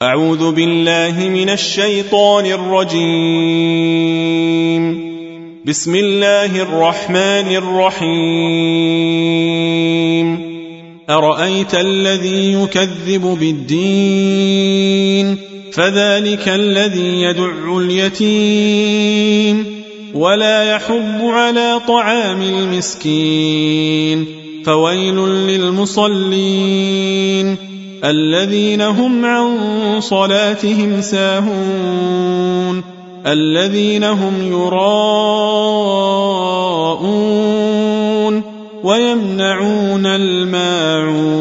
أعوذ بالله من الشيطان الرجيم. بسم الله الرحمن الرحيم. أرأيت الذي يكذب بالدين فذلك الذي يدع اليتيم ولا يحض على طعام المسكين فويل للمصلين الذين هم عن صلاتهم ساهون الذين هم يراءون ويمنعون الماعون